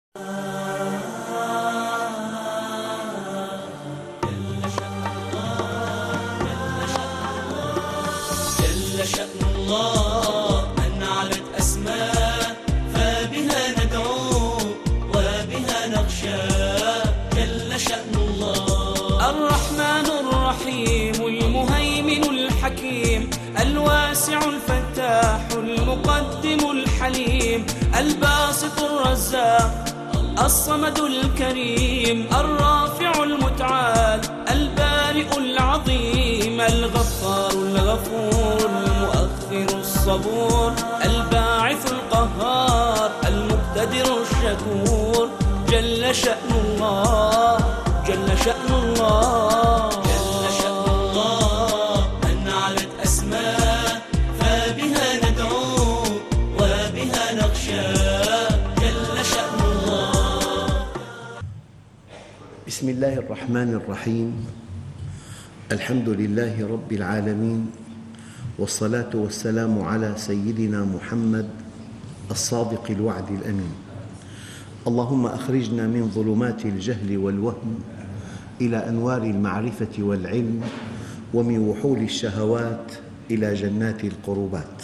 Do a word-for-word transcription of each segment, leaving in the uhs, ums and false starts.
جل شأن الله من علت أسماء فبها ندعو وبها نخشى. جل شأن الله الرحمن الرحيم المهيمن الحكيم الواسع الفتاح المقدم الحليم الباسط الرزاق الصمد الكريم الرافع المتعال البارئ العظيم الغفار الغفور المؤخر الصبور الباعث القهار المقتدر الشكور. جل شأن الله جل شأن الله جل شأن الله من علت أسماء فبها ندعو وبها نخشى. جل شأن الله. بسم الله الرحمن الرحيم. الحمد لله رب العالمين، والصلاة والسلام على سيدنا محمد الصادق الوعد الأمين. اللهم أخرجنا من ظلمات الجهل والوهم إلى أنوار المعرفة والعلم، ومن وحول الشهوات إلى جنات القربات.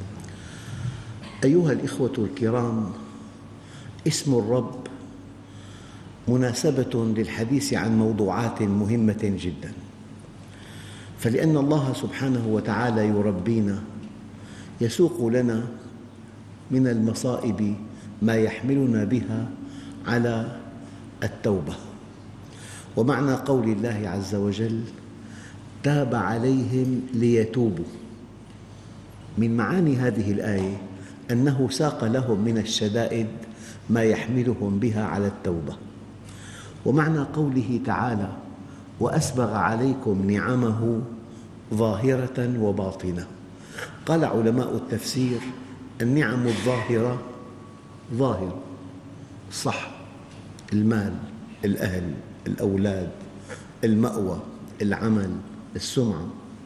أيها الإخوة الكرام، اسم الرب مناسبة للحديث عن موضوعات مهمة جداً، فلأن الله سبحانه وتعالى يربينا يسوق لنا من المصائب ما يحملنا بها على التوبة. ومعنى قول الله عز وجل تاب عليهم ليتوبوا، من معاني هذه الآية أنه ساق لهم من الشدائد ما يحملهم بها على التوبة. ومعنى قوله تعالى وأسبغ عليكم نعمه ظاهرة وباطنة، قال علماء التفسير النعم الظاهرة ظاهر الصحة، المال، الأهل، الأولاد، المأوى، العمل، السمعة،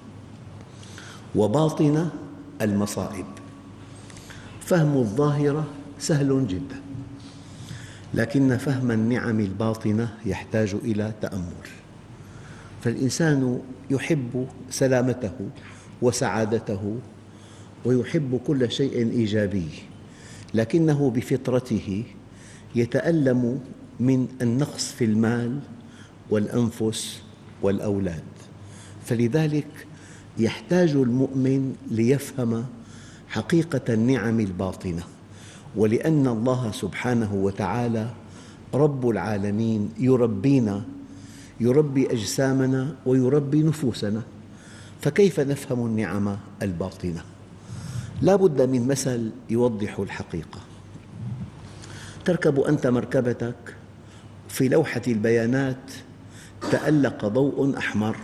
وباطنة المصائب. فهم الظاهرة سهل جدا، لكن فهم النعم الباطنة يحتاج إلى تأمل. فالإنسان يحب سلامته وسعادته ويحب كل شيء إيجابي، لكنه بفطرته يتألم من النقص في المال والأنفس والأولاد. فلذلك يحتاج المؤمن ليفهم حقيقة النعم الباطنة، ولأن الله سبحانه وتعالى رب العالمين يربينا، يربي أجسامنا ويربي نفوسنا، فكيف نفهم النعم الباطنة؟ لا بد من مثل يوضح الحقيقة. تركب أنت مركبتك، في لوحة البيانات تألق ضوء أحمر،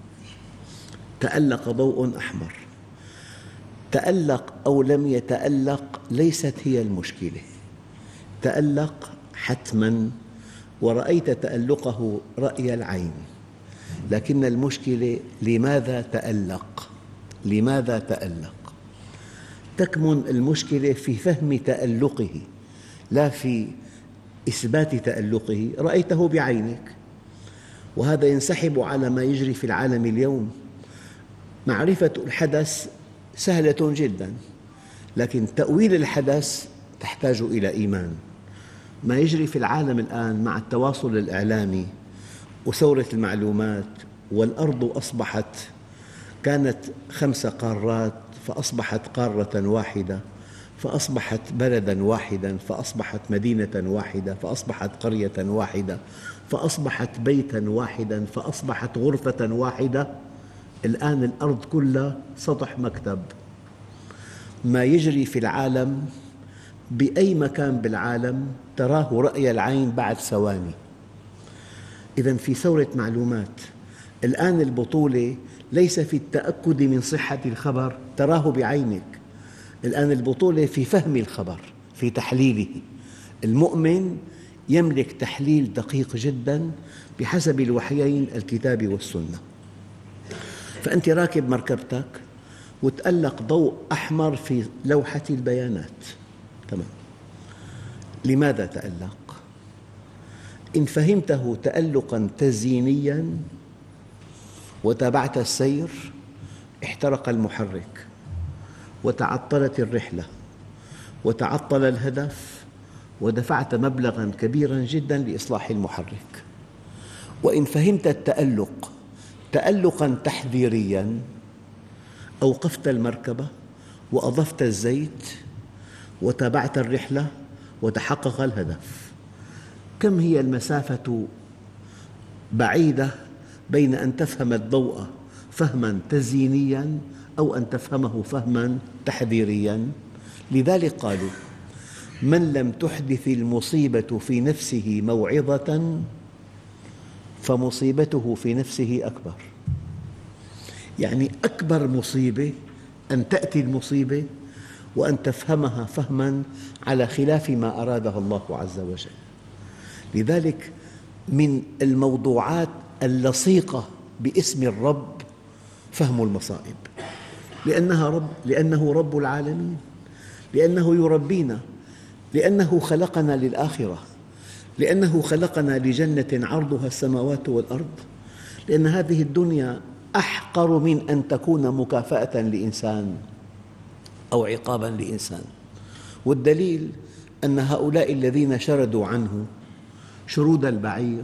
تألق ضوء أحمر، تألق أو لم يتألق ليست هي المشكلة، تألق حتماً ورأيت تألقه رأي العين، لكن المشكلة لماذا تألق؟ لماذا تألق؟ تكمن المشكلة في فهم تألقه لا في إثبات تألقه. رأيته بعينك، وهذا ينسحب على ما يجري في العالم اليوم. معرفة الحدث سهلة جداً، لكن تأويل الحدث تحتاج إلى إيمان. ما يجري في العالم الآن مع التواصل الإعلامي وثورة المعلومات، والأرض أصبحت كانت خمس قارات فأصبحت قارة واحدة، فأصبحت بلداً واحداً، فأصبحت مدينة واحدة، فأصبحت قرية واحدة، فأصبحت بيتاً واحداً، فأصبحت غرفة واحدة. الآن الأرض كلها سطح مكتب. ما يجري في العالم بأي مكان بالعالم تراه رأي العين بعد ثواني. إذن في ثورة معلومات. الآن البطولة ليس في التأكد من صحة الخبر، تراه بعينك. الآن البطولة في فهم الخبر، في تحليله. المؤمن يملك تحليل دقيق جداً بحسب الوحيين الكتاب والسنة. فأنت راكب مركبتك وتألق ضوء أحمر في لوحة البيانات، تمام. لماذا تألق؟ إن فهمته تألقاً تزيينياً وتابعت السير احترق المحرك وتعطلت الرحلة وتعطل الهدف ودفعت مبلغاً كبيراً جداً لإصلاح المحرك. وإن فهمت التألق تألقاً تحذيرياً أوقفت المركبة وأضفت الزيت وتابعت الرحلة وتحقق الهدف. كم هي المسافة بعيدة بين أن تفهم الضوء فهماً تزيينياً أو أن تفهمه فهماً تحذيرياً. لذلك قالوا: من لم تحدث المصيبة في نفسه موعظة فمصيبته في نفسه أكبر. يعني أكبر مصيبة أن تأتي المصيبة وأن تفهمها فهماً على خلاف ما أراده الله عز وجل. لذلك من الموضوعات اللصيقة باسم الرب فهم المصائب، لأنها رب لأنه رب العالمين، لأنه يربينا، لأنه خلقنا للآخرة، لأنه خلقنا لجنة عرضها السماوات والأرض، لأن هذه الدنيا أحقر من أن تكون مكافأة لإنسان أو عقاباً لإنسان. والدليل أن هؤلاء الذين شردوا عنه شرود البعير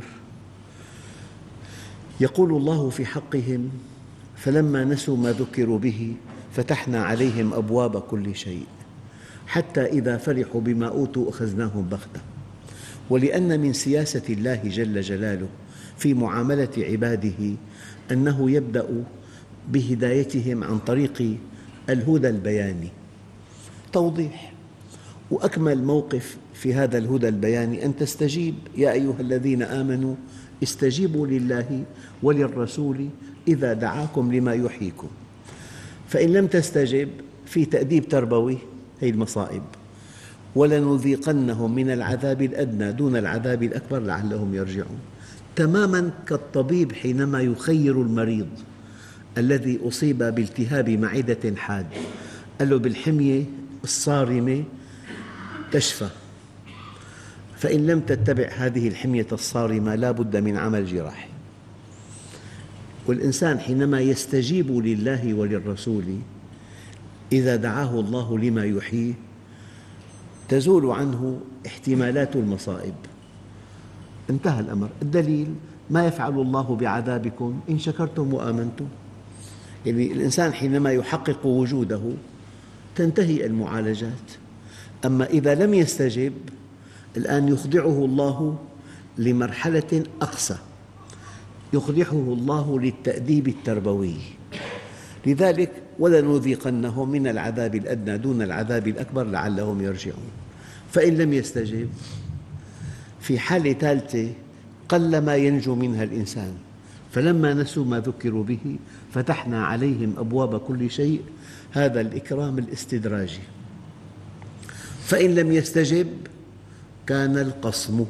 يقول الله في حقهم: فلما نسوا ما ذكروا به فتحنا عليهم أبواب كل شيء حتى إذا فرحوا بما أوتوا أخذناهم بغتة. ولأن من سياسة الله جل جلاله في معاملة عباده أنه يبدأ بهدايتهم عن طريق الهدى البياني، توضيح. وأكمل موقف في هذا الهدى البياني أن تستجيب: يا أيها الذين آمنوا استجيبوا لله وللرسول إذا دعاكم لما يحييكم. فإن لم تستجب في تأديب تربوي، هي المصائب. ولنذيقنهم من العذاب الأدنى دون العذاب الأكبر لعلهم يرجعون. تماماً كالطبيب حينما يخير المريض الذي أصيب بالتهاب معدة حاد، قال له: بالحمية الصارمة تشفى، فإن لم تتبع هذه الحمية الصارمة لا بد من عمل جراحي. والإنسان حينما يستجيب لله وللرسول إذا دعاه الله لما يحييه تزول عنه احتمالات المصائب، انتهى الأمر. الدليل: ما يفعل الله بعذابكم إن شكرتم وآمنتم. يعني الإنسان حينما يحقق وجوده تنتهي المعالجات. أما إذا لم يستجب الآن يخضعه الله لمرحلة أقصى، يخضعه الله للتأديب التربوي. لذلك ولنذيقنهم من العذاب الأدنى دون العذاب الأكبر لعلهم يرجعون. فإن لم يستجب في حالة ثالثة قلما ينجو منها الإنسان: فلما نسوا ما ذكروا به فتحنا عليهم أبواب كل شيء. هذا الإكرام الاستدراجي. فإن لم يستجب كان القصم.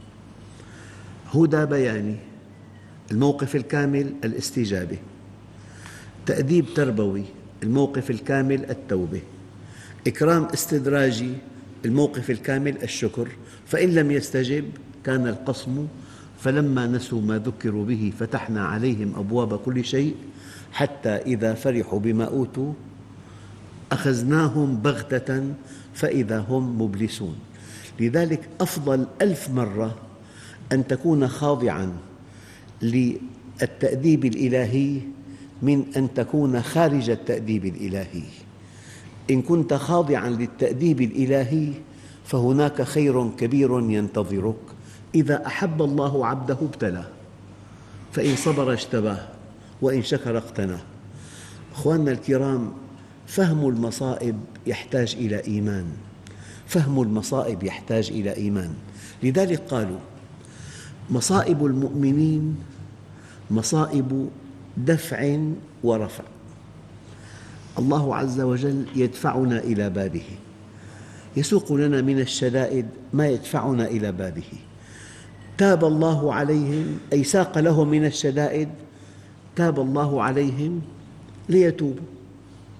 هدى بياني، الموقف الكامل الاستجابة. تأديب تربوي، الموقف الكامل التوبة. إكرام استدراجي، الموقف الكامل الشكر. فإن لم يستجب كان القصم. فلما نسوا ما ذكروا به فتحنا عليهم أبواب كل شيء حتى إذا فرحوا بما أوتوا أخذناهم بغتة فإذا هم مبلسون. لذلك أفضل ألف مرة أن تكون خاضعاً للتأديب الإلهي من أن تكون خارج التأديب الإلهي. إن كنت خاضعاً للتأديب الإلهي فهناك خير كبير ينتظرك. إذا أحب الله عبده ابتلاه، فإن صبر اجتباه وإن شكر اقتناه. أخواننا الكرام، فهم المصائب يحتاج إلى إيمان، فهم المصائب يحتاج إلى إيمان. لذلك قالوا: مصائب المؤمنين مصائب دفع ورفع. الله عز وجل يدفعنا إلى بابه، يسوق لنا من الشدائد ما يدفعنا إلى بابه. تاب الله عليهم، أي ساق لهم من الشدائد، تاب الله عليهم ليتوبوا.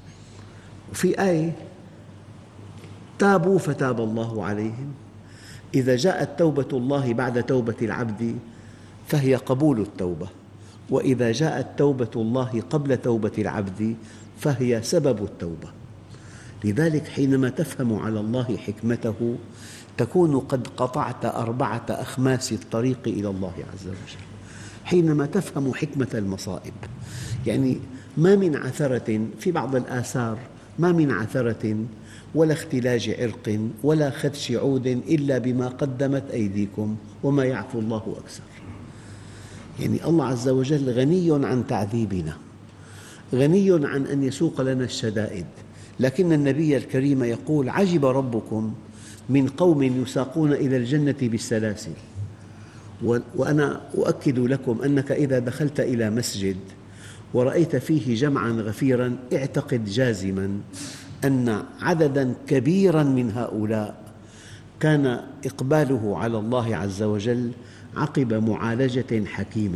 وفي آية: تابوا فتاب الله عليهم، إذا جاءت توبة الله بعد توبة العبد فهي قبول التوبة، وإذا جاءت توبة الله قبل توبة العبد فهي سبب التوبة. لذلك حينما تفهم على الله حكمته تكون قد قطعت أربعة أخماس الطريق إلى الله عز وجل. حينما تفهم حكمة المصائب، يعني ما من عثرة في بعض الآثار، ما من عثرة ولا اختلاج عرق ولا خدش عود إلا بما قدمت أيديكم وما يعفو الله أكثر. يعني الله عز وجل غني عن تعذيبنا، غني عن أن يسوق لنا الشدائد، لكن النبي الكريم يقول: عجب ربكم من قوم يساقون إلى الجنة بالسلاسل. وأنا أؤكد لكم أنك إذا دخلت إلى مسجد ورأيت فيه جمعاً غفيراً اعتقد جازماً أن عدداً كبيراً من هؤلاء كان إقباله على الله عز وجل عقب معالجة حكيمة.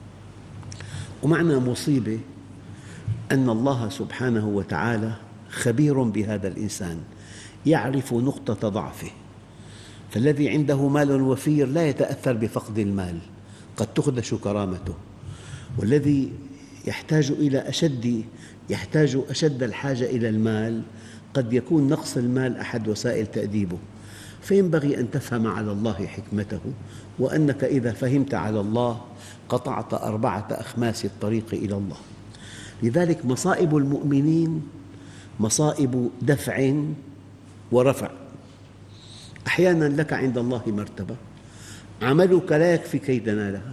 ومعنى مصيبة أن الله سبحانه وتعالى خبير بهذا الإنسان، يعرف نقطة ضعفه، فالذي عنده مال وفير لا يتأثر بفقد المال، قد تخدش كرامته، والذي يحتاج إلى أشد يحتاج أشد الحاجة إلى المال قد يكون نقص المال أحد وسائل تأديبه. فينبغي أن تفهم على الله حكمته، وأنك إذا فهمت على الله قطعت أربعة أخماس الطريق إلى الله. لذلك مصائب المؤمنين مصائب دفع ورفع. أحياناً لك عند الله مرتبة عملك لا يكفي كي تنالها،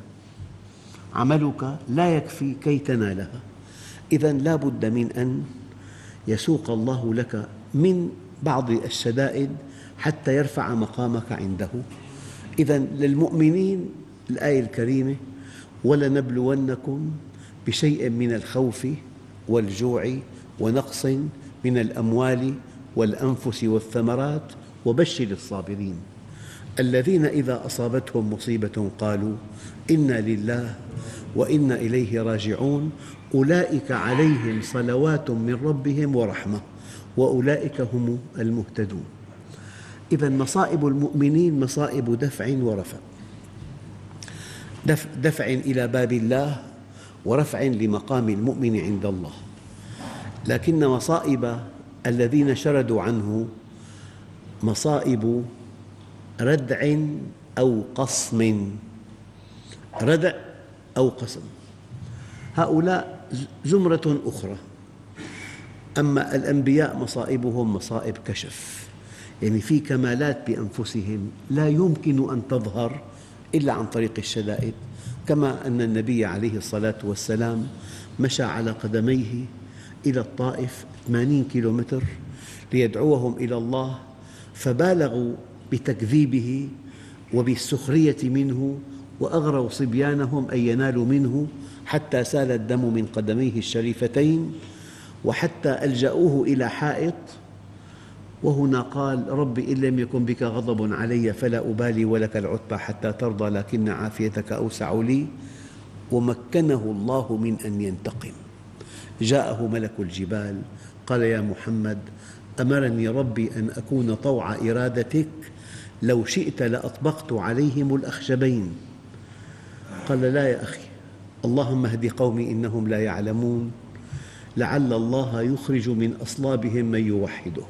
عملك لا يكفي كي تنالها، إذن لا بد من أن يسوق الله لك من بعض الشدائد حتى يرفع مقامك عنده. إذن للمؤمنين الآية الكريمة: ولنبلونكم بشيء من الخوف والجوع ونقص من الأموال والأنفس والثمرات وبشر الصابرين الذين إذا أصابتهم مصيبة قالوا إنا لله وإنا إليه راجعون أولئك عليهم صلوات من ربهم ورحمة وأولئك هم المهتدون. إذن مصائب المؤمنين مصائب دفع ورفع، دفع إلى باب الله ورفع لمقام المؤمن عند الله. لكن مصائب الذين شردوا عنه مصائب ردع أو قصم، ردع أو قصم، هؤلاء زمرة أخرى. أما الأنبياء مصائبهم مصائب كشف، يعني في كمالات بأنفسهم لا يمكن أن تظهر إلا عن طريق الشدائد، كما أن النبي عليه الصلاة والسلام مشى على قدميه إلى الطائف ثمانين كيلومتر ليدعوهم إلى الله، فبالغوا بتكذيبه وبالسخرية منه وأغروا صبيانهم أن ينالوا منه حتى سال الدم من قدميه الشريفتين، وحتى ألجأوه إلى حائط، وهنا قال: رب إن لم يكن بك غضب علي فلا أبالي ولك العتبى حتى ترضى لكن عافيتك أوسع لي. ومكنه الله من أن ينتقم. جاءه ملك الجبال قال: يا محمد أمرني ربي أن أكون طوع إرادتك، لو شئت لأطبقت عليهم الأخشبين. قال: لا يا أخي، اللهم اهد قومي إنهم لا يعلمون، لعل الله يخرج من أصلابهم من يوحده.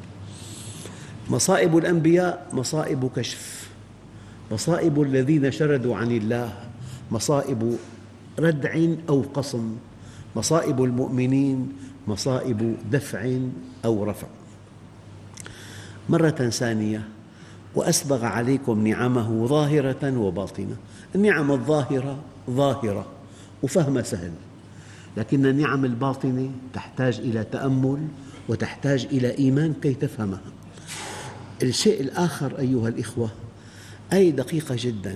مصائب الأنبياء مصائب كشف، مصائب الذين شردوا عن الله مصائب ردع أو قصم، مصائب المؤمنين مصائب دفع أو رفع. مرة ثانية: وأسبغ عليكم نعمه ظاهرة وباطنة. النعم الظاهرة ظاهرة وفهم سهل، لكن النعم الباطنة تحتاج إلى تأمل وتحتاج إلى إيمان كي تفهمها. الشيء الآخر أيها الإخوة آية دقيقة جداً،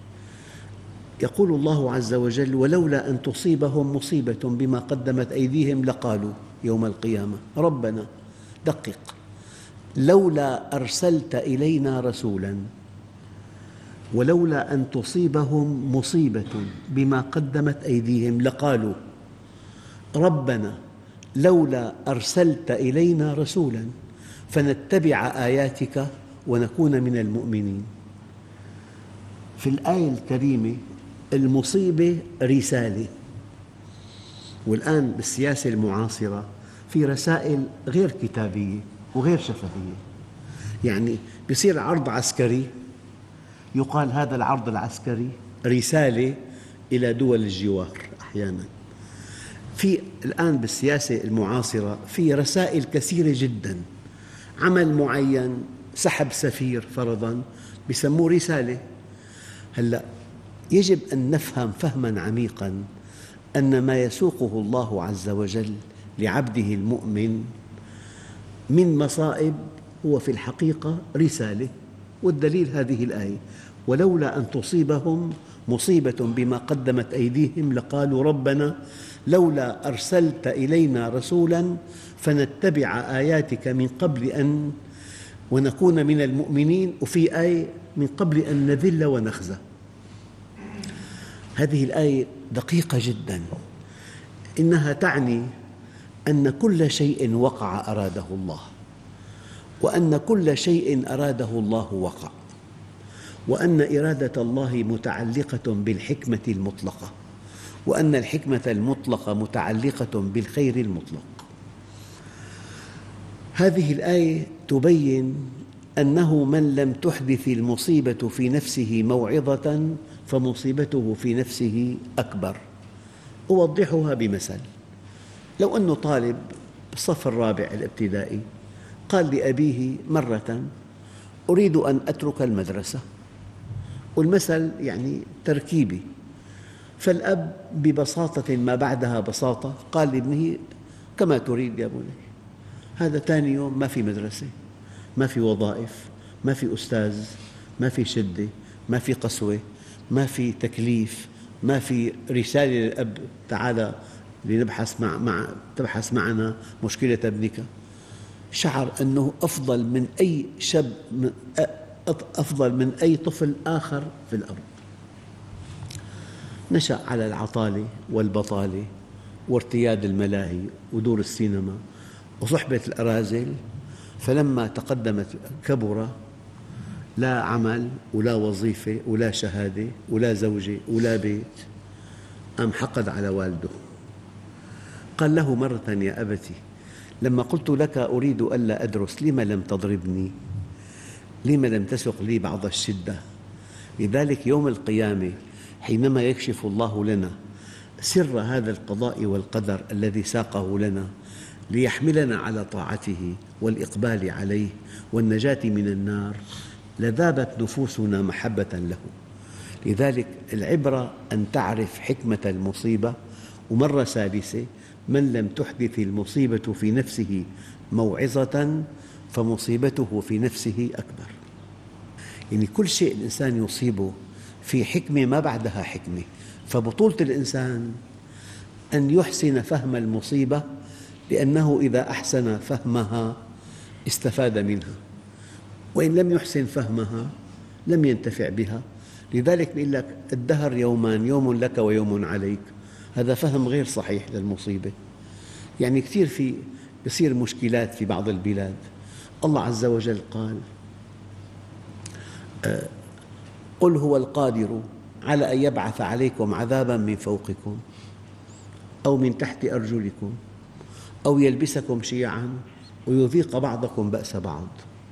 يقول الله عز وجل: ولولا أن تصيبهم مصيبة بما قدمت أيديهم لقالوا يوم القيامة ربنا. دقق: لولا أرسلت إلينا رسولاً، ولولا أن تصيبهم مصيبة بما قدمت أيديهم لقالوا ربنا لولا أرسلت إلينا رسولاً فنتبع آياتك ونكون من المؤمنين. في الآية الكريمة المصيبة رسالة، والآن بالسياسة المعاصرة في رسائل غير كتابية وغير شفهية. يعني يصير عرض عسكري، يقال هذا العرض العسكري رسالة إلى دول الجوار. أحياناً في الآن بالسياسة المعاصرة في رسائل كثيرة جداً، عمل معين، سحب سفير فرضاً، يسموه رسالة. هلأ يجب أن نفهم فهماً عميقاً أن ما يسوقه الله عز وجل لعبده المؤمن من مصائب هو في الحقيقة رسالة. والدليل هذه الآية: ولولا أن تصيبهم مصيبة بما قدمت أيديهم لقالوا ربنا لولا أرسلت إلينا رسولا فنتبع آياتك من قبل أن ونكون من المؤمنين، وفي آية من قبل أن نذل ونخزى. هذه الآية دقيقة جداً، إنها تعني أن كل شيء وقع أراده الله، وأن كل شيء أراده الله وقع، وأن إرادة الله متعلقة بالحكمة المطلقة، وأن الحكمة المطلقة متعلقة بالخير المطلق. هذه الآية تبين أنه من لم تحدث المصيبة في نفسه موعظة فمصيبته في نفسه أكبر. أوضحها بمثل: لو أن طالب بالصف الرابع الابتدائي قال لأبيه مرة أريد أن أترك المدرسة، والمثل يعني تركيبي، فالأب ببساطة ما بعدها بساطة قال لابنه كما تريد يا بني. هذا ثاني يوم ما في مدرسة، ما في وظائف، ما في أستاذ، ما في شدة، ما في قسوة، ما في تكليف، ما في رسالة للأب تعال لنبحث مع مع تبحث معنا مشكلة ابنك. شعر أنه أفضل من أي شاب، أفضل من أي طفل آخر في الأرض. نشأ على العطالة والبطالة وارتياد الملاهي ودور السينما وصحبة الأراذل، فلما تقدمت كبر لا عمل ولا وظيفة ولا شهادة ولا زوجة ولا بيت، قام حقد على والده. قال له مرة يا أبتي لما قلت لك أريد ألا أدرس لم لم تضربني؟ لم لم تسق لي بعض الشدة؟ لذلك يوم القيامة حينما يكشف الله لنا سر هذا القضاء والقدر الذي ساقه لنا ليحملنا على طاعته والإقبال عليه والنجاة من النار، لذابت نفوسنا محبة له. لذلك العبرة أن تعرف حكمة المصيبة. ومرة ثالثة: من لم تحدث المصيبة في نفسه موعظة فمصيبته في نفسه أكبر. يعني كل شيء الإنسان يصيبه في حكمة ما بعدها حكمة. فبطولة الإنسان أن يحسن فهم المصيبة، لأنه إذا أحسن فهمها استفاد منها، وإن لم يحسن فهمها لم ينتفع بها. لذلك يقول لك الدهر يومان، يوم لك ويوم عليك. هذا فهم غير صحيح للمصيبة. يعني كثير في يصير مشكلات في بعض البلاد. الله عز وجل قال قل هو القادر على أن يبعث عليكم عذاباً من فوقكم أو من تحت أرجلكم أو يلبسكم شيعاً ويذيق بعضكم بأس بعض.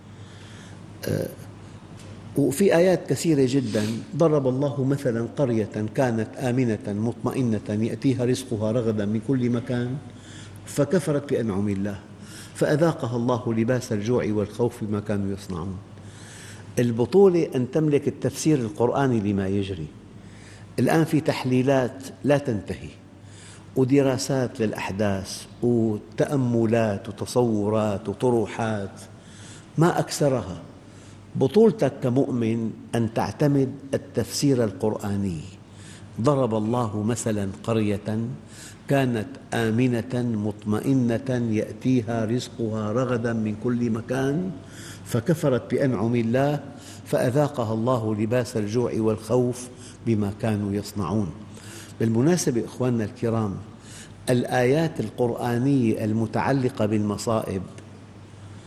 وفي آيات كثيرة جداً ضرب الله مثلاً قرية كانت آمنة مطمئنة يأتيها رزقها رغداً من كل مكان فكفرت بأنعم الله فأذاقها الله لباس الجوع والخوف بما كانوا يصنعون. البطولة أن تملك التفسير القرآني لما يجري. الآن في تحليلات لا تنتهي ودراسات للأحداث وتأملات وتصورات وطروحات ما أكثرها. بطولتك كمؤمن أن تعتمد التفسير القرآني. ضرب الله مثلاً قرية كانت آمنة مطمئنة يأتيها رزقها رغداً من كل مكان فكفرت بأنعم الله فأذاقها الله لباس الجوع والخوف بما كانوا يصنعون. بالمناسبة إخواننا الكرام، الآيات القرآنية المتعلقة بالمصائب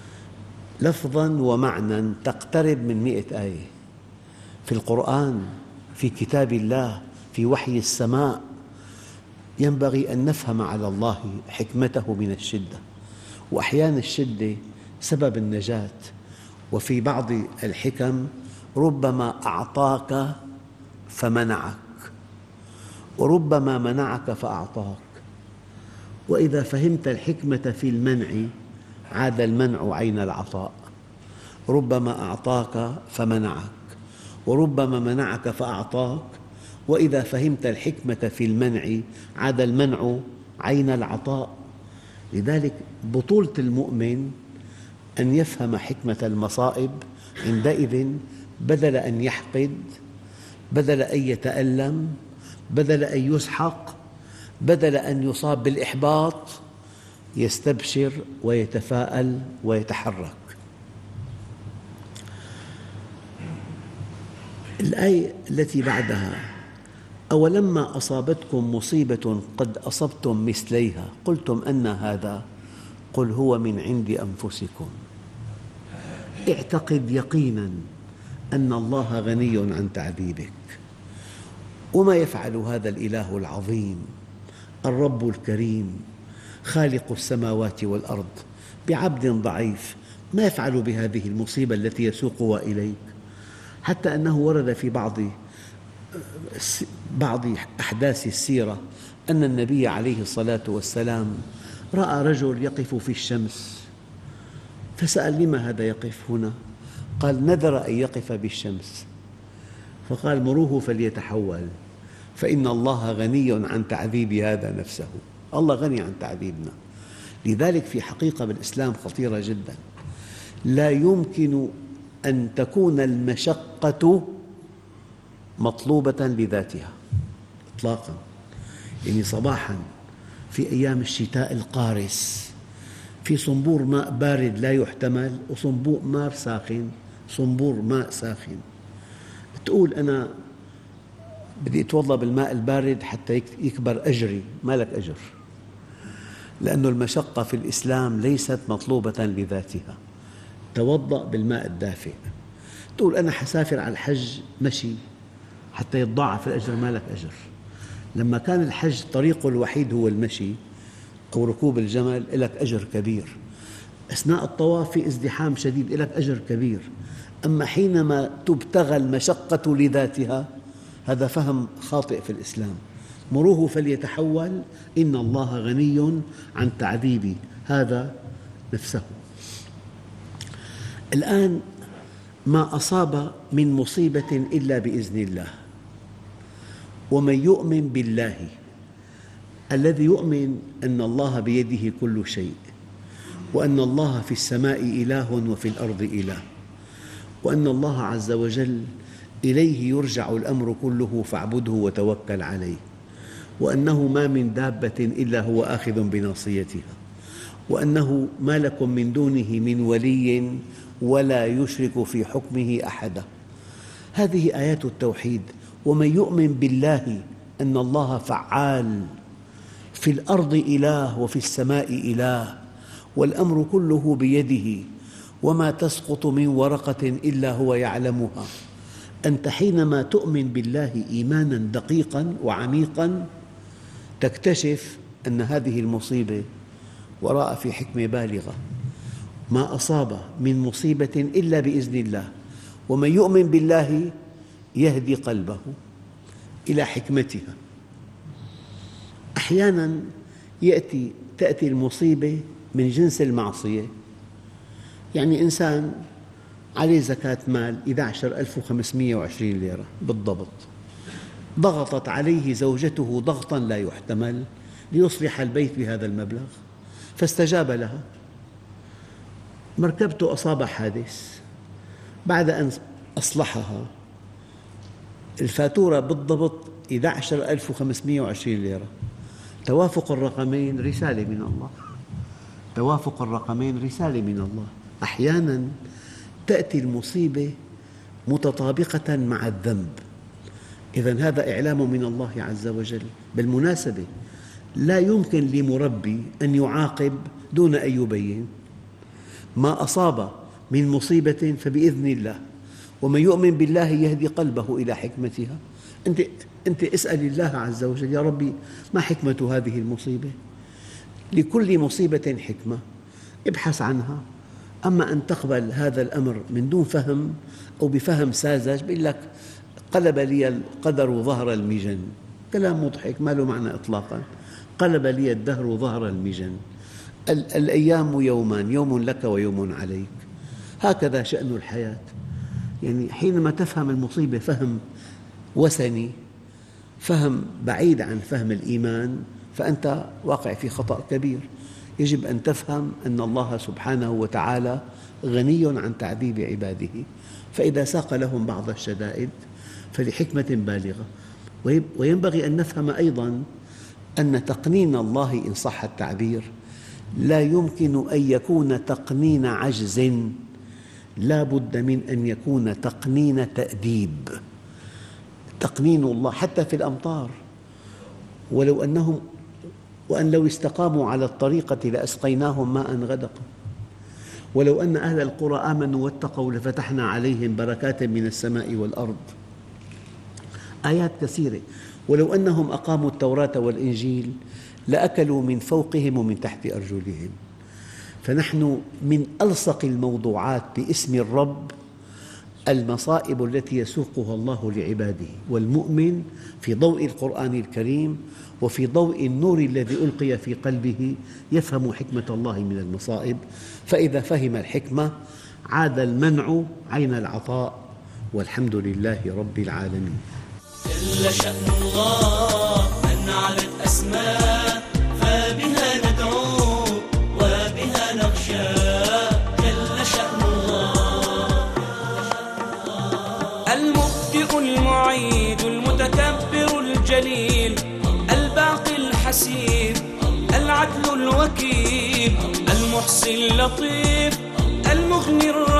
لفظاً ومعنى تقترب من مئة آية في القرآن. في كتاب الله، في وحي السماء. ينبغي أن نفهم على الله حكمته من الشدة، وأحيانا الشدة سبب النجاة. وفي بعض الحكم ربما أعطاك فمنعك، وربما منعك فأعطاك. وإذا فهمت الحكمة في المنع عاد المنع عين العطاء. ربما أعطاك فمنعك، وربما منعك فأعطاك. وإذا فهمت الحكمة في المنع عاد المنع عين العطاء. لذلك بطولة المؤمن أن يفهم حكمة المصائب. عندئذ بدل أن يحقد، بدل أن يتألم، بدل أن يسحق، بدل أن يصاب بالإحباط، يستبشر ويتفاءل ويتحرك. الآية التي بعدها: أولما أصابتكم مصيبة قد أصبتم مثليها قلتم أنى هذا قل هو من عند أنفسكم. اعتقد يقيناً أن الله غني عن تعذيبك. وما يفعل هذا الإله العظيم الرب الكريم خالق السماوات والأرض بعبد ضعيف؟ ما يفعل بهذه المصيبة التي يسوقها إليك؟ حتى أنه ورد في بعض بعض أحداث السيرة أن النبي عليه الصلاة والسلام رأى رجل يقف في الشمس، فسأل: لما هذا يقف هنا؟ قال: نذر أن يقف بالشمس. فقال: مروه فليتحول فإن الله غني عن تعذيب هذا نفسه. الله غني عن تعذيبنا. لذلك في حقيقة بالإسلام خطيرة جدا، لا يمكن أن تكون المشقة مطلوبة لذاتها إطلاقاً. يعني صباحاً في أيام الشتاء القارس في صنبور ماء بارد لا يحتمل وصنبور ماء ساخن، صنبور ماء ساخن، تقول أنا بدي أتوضأ بالماء البارد حتى يكبر أجري. ما لك أجر، لأن المشقة في الإسلام ليست مطلوبة لذاتها. توضأ بالماء الدافئ. تقول أنا حسافر على الحج مشي حتى يتضاعف الأجر. ما لك أجر. لما كان الحج طريقه الوحيد هو المشي أو ركوب الجمل لك أجر كبير. أثناء الطواف في ازدحام شديد لك أجر كبير. أما حينما تبتغى المشقة لذاتها هذا فهم خاطئ في الإسلام. مروه فليتحول إن الله غني عن تعذيب هذا نفسه. الآن ما أصاب من مصيبة إلا بإذن الله. ومن يؤمن بالله، الذي يؤمن أن الله بيده كل شيء، وأن الله في السماء إله وفي الأرض إله، وأن الله عز وجل إليه يرجع الأمر كله فاعبده وتوكل عليه، وأنه ما من دابة إلا هو آخذ بناصيتها، وأنه ما لكم من دونه من ولي ولا يشرك في حكمه أحدا. هذه آيات التوحيد. ومن يؤمن بالله أن الله فعال، في الأرض إله وفي السماء إله، والأمر كله بيده، وما تسقط من ورقة إلا هو يعلمها. أنت حينما تؤمن بالله إيماناً دقيقاً وعميقاً تكتشف أن هذه المصيبة وراء في حكمة بالغة. ما أصاب من مصيبة إلا بإذن الله. ومن يؤمن بالله يهدي قلبه إلى حكمتها. أحياناً يأتي تأتي المصيبة من جنس المعصية. يعني إنسان عليه زكاة مال إحدى عشرة ألف وخمسمئة وعشرين ليرة بالضبط، ضغطت عليه زوجته ضغطاً لا يحتمل ليصلح البيت بهذا المبلغ، فاستجاب لها. مركبته أصاب حادث، بعد أن أصلحها الفاتورة بالضبط إحدى عشرة ألف وخمسمئة وعشرين ليرة. توافق الرقمين رسالة من الله. توافق الرقمين رسالة من الله. أحياناً تأتي المصيبة متطابقة مع الذنب. إذن هذا إعلام من الله عز وجل. بالمناسبة لا يمكن لمربي أن يعاقب دون أن يبين. ما أصاب من مصيبة فبإذن الله. ومن يؤمن بالله يهدي قلبه إلى حكمتها. أنت أنت اسأل الله عز وجل: يا ربي، ما حكمة هذه المصيبة؟ لكل مصيبة حكمة، ابحث عنها. أما أن تقبل هذا الأمر من دون فهم أو بفهم ساذج، بيقول لك: قلب لي القدر ظهر المجن. كلام مضحك ما له معنى إطلاقا. قلب لي الدهر ظهر المجن. الأيام يومان، يوم لك ويوم عليك. هكذا شأن الحياة. يعني حينما تفهم المصيبة فهم وثني، فهم بعيد عن فهم الإيمان، فأنت واقع في خطأ كبير. يجب أن تفهم أن الله سبحانه وتعالى غني عن تعذيب عباده، فإذا ساق لهم بعض الشدائد فلحكمة بالغة. وينبغي أن نفهم أيضاً أن تقنين الله، إن صح التعبير، لا يمكن أن يكون تقنين عجز، لا بد من أن يكون تقنين تأديب. تقنين الله حتى في الأمطار، ولو أنهم وأن لو استقاموا على الطريقة لأسقيناهم ماء غدقا، ولو أن أهل القرى آمنوا واتقوا لفتحنا عليهم بركات من السماء والأرض. آيات كثيرة. ولو أنهم أقاموا التوراة والإنجيل لأكلوا من فوقهم ومن تحت أرجلهم. فنحن من ألصق الموضوعات باسم الرب المصائب التي يسوقها الله لعباده، والمؤمن في ضوء القرآن الكريم وفي ضوء النور الذي ألقي في قلبه يفهم حكمة الله من المصائب. فإذا فهم الحكمة عاد المنع عين العطاء، والحمد لله رب العالمين. جل شأن الله أن علت أسماء، فبها ندعو وبها نخشى. جل شأن الله المبدئ المعيد المتكبر الجليل الباقي الحسيب العدل الوكيل المحصي اللطيف المغني الرحيم.